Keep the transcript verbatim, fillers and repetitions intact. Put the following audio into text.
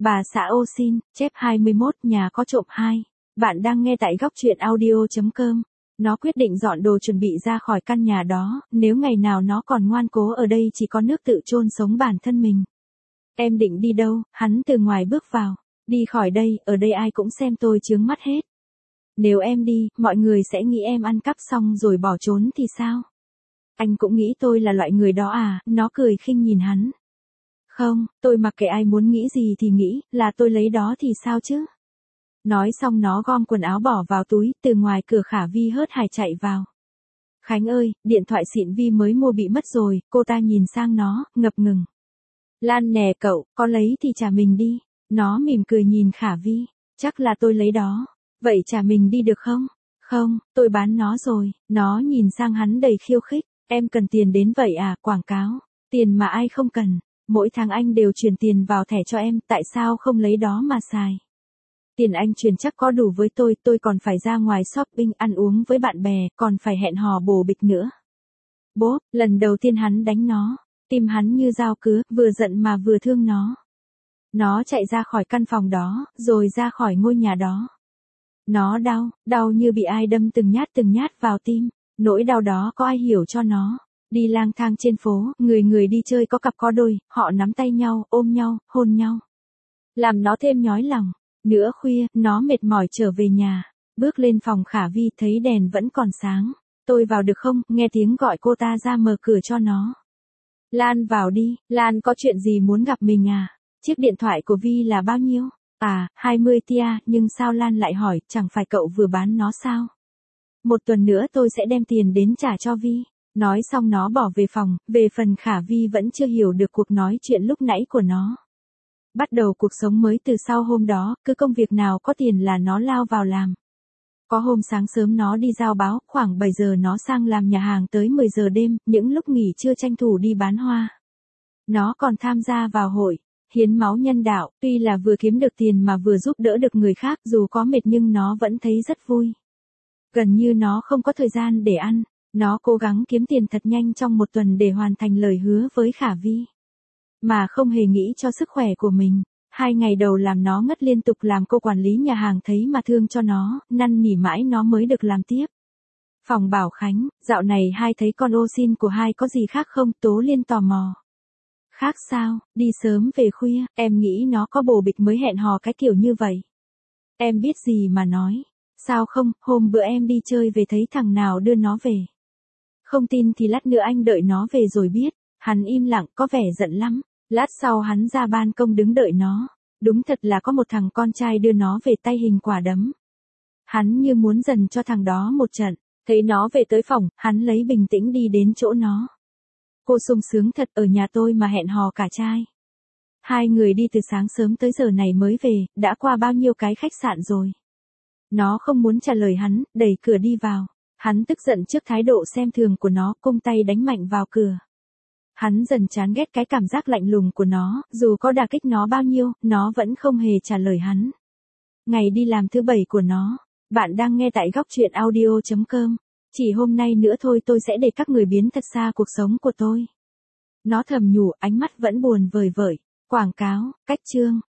Bà xã ô xin, chép hai mươi mốt nhà có trộm hai. Bạn đang nghe tại góc truyện audio.com. Nó quyết định dọn đồ chuẩn bị ra khỏi căn nhà đó, nếu ngày nào nó còn ngoan cố ở đây chỉ có nước tự chôn sống bản thân mình. Em định đi đâu? Hắn từ ngoài bước vào. Đi khỏi đây, ở đây ai cũng xem tôi chướng mắt hết. Nếu em đi, mọi người sẽ nghĩ em ăn cắp xong rồi bỏ trốn thì sao? Anh cũng nghĩ tôi là loại người đó à? Nó cười khinh nhìn hắn. Không, tôi mặc kệ ai muốn nghĩ gì thì nghĩ, là tôi lấy đó thì sao chứ? Nói xong nó gom quần áo bỏ vào túi, từ ngoài cửa Khả Vi hớt hải chạy vào. Khánh ơi, điện thoại xịn Vi mới mua bị mất rồi, cô ta nhìn sang nó, ngập ngừng. Lan nè cậu, có lấy thì trả mình đi. Nó mỉm cười nhìn Khả Vi, chắc là tôi lấy đó. Vậy trả mình đi được không? Không, tôi bán nó rồi. Nó nhìn sang hắn đầy khiêu khích. Em cần tiền đến vậy à? Quảng cáo. Tiền mà ai không cần. Mỗi tháng anh đều chuyển tiền vào thẻ cho em, tại sao không lấy đó mà xài? Tiền anh chuyển chắc có đủ với tôi, tôi còn phải ra ngoài shopping, ăn uống với bạn bè, còn phải hẹn hò bồ bịch nữa. Bố, lần đầu tiên hắn đánh nó, tim hắn như dao cứa, vừa giận mà vừa thương nó. Nó chạy ra khỏi căn phòng đó, rồi ra khỏi ngôi nhà đó. Nó đau, đau như bị ai đâm từng nhát từng nhát vào tim, nỗi đau đó có ai hiểu cho nó. Đi lang thang trên phố, người người đi chơi có cặp có đôi, họ nắm tay nhau, ôm nhau, hôn nhau. Làm nó thêm nhói lòng. Nửa khuya, nó mệt mỏi trở về nhà. Bước lên phòng Khả Vi thấy đèn vẫn còn sáng. Tôi vào được không? Nghe tiếng gọi cô ta ra mở cửa cho nó. Lan vào đi, Lan có chuyện gì muốn gặp mình à? Chiếc điện thoại của Vi là bao nhiêu? À, hai mươi tia, nhưng sao Lan lại hỏi, chẳng phải cậu vừa bán nó sao? Một tuần nữa tôi sẽ đem tiền đến trả cho Vi. Nói xong nó bỏ về phòng, về phần Khả Vi vẫn chưa hiểu được cuộc nói chuyện lúc nãy của nó. Bắt đầu cuộc sống mới từ sau hôm đó, cứ công việc nào có tiền là nó lao vào làm. Có hôm sáng sớm nó đi giao báo, khoảng bảy giờ nó sang làm nhà hàng tới mười giờ đêm, những lúc nghỉ trưa tranh thủ đi bán hoa. Nó còn tham gia vào hội hiến máu nhân đạo, tuy là vừa kiếm được tiền mà vừa giúp đỡ được người khác, dù có mệt nhưng nó vẫn thấy rất vui. Gần như nó không có thời gian để ăn, nó cố gắng kiếm tiền thật nhanh trong một tuần để hoàn thành lời hứa với Khả Vi. Mà không hề nghĩ cho sức khỏe của mình. Hai ngày đầu làm nó ngất liên tục, làm cô quản lý nhà hàng thấy mà thương cho nó, năn nỉ mãi nó mới được làm tiếp. Phòng Bảo Khánh, dạo này hai thấy con ô xin của hai có gì khác không? Tố Liên tò mò. Khác sao, đi sớm về khuya, em nghĩ nó có bồ bịch mới hẹn hò cái kiểu như vậy. Em biết gì mà nói. Sao không, hôm bữa em đi chơi về thấy thằng nào đưa nó về. Không tin thì lát nữa anh đợi nó về rồi biết. Hắn im lặng, có vẻ giận lắm. Lát sau hắn ra ban công đứng đợi nó. Đúng thật là có một thằng con trai đưa nó về, tay hình quả đấm. Hắn như muốn dần cho thằng đó một trận. Thấy nó về tới phòng, hắn lấy bình tĩnh đi đến chỗ nó. Cô sung sướng thật, ở nhà tôi mà hẹn hò cả trai. Hai người đi từ sáng sớm tới giờ này mới về, đã qua bao nhiêu cái khách sạn rồi. Nó không muốn trả lời hắn, đẩy cửa đi vào. Hắn tức giận trước thái độ xem thường của nó, cung tay đánh mạnh vào cửa. Hắn dần chán ghét cái cảm giác lạnh lùng của nó, dù có đả kích nó bao nhiêu, nó vẫn không hề trả lời hắn. Ngày đi làm thứ bảy của nó. Bạn đang nghe tại góc truyện audio.com. Chỉ hôm nay nữa thôi tôi sẽ để các người biến thật xa cuộc sống của tôi. Nó thầm nhủ, ánh mắt vẫn buồn vời vợi. Quảng cáo, cách chương.